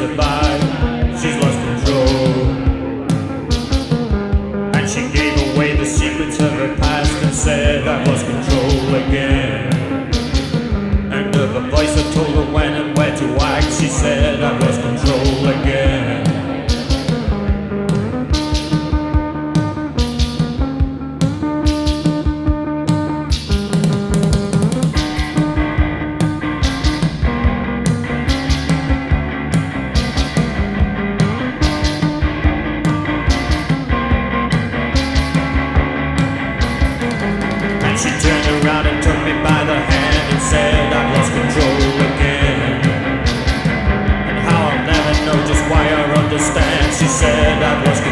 survive. She's lost control, and she gave away the secrets of her past and said, I've lost control again. And of a voice that told her when and where to act, she said, I've lost control again. She turned around and took me by the hand and said, I've lost control again. And how I'll never know just why or understand. She said, I've lost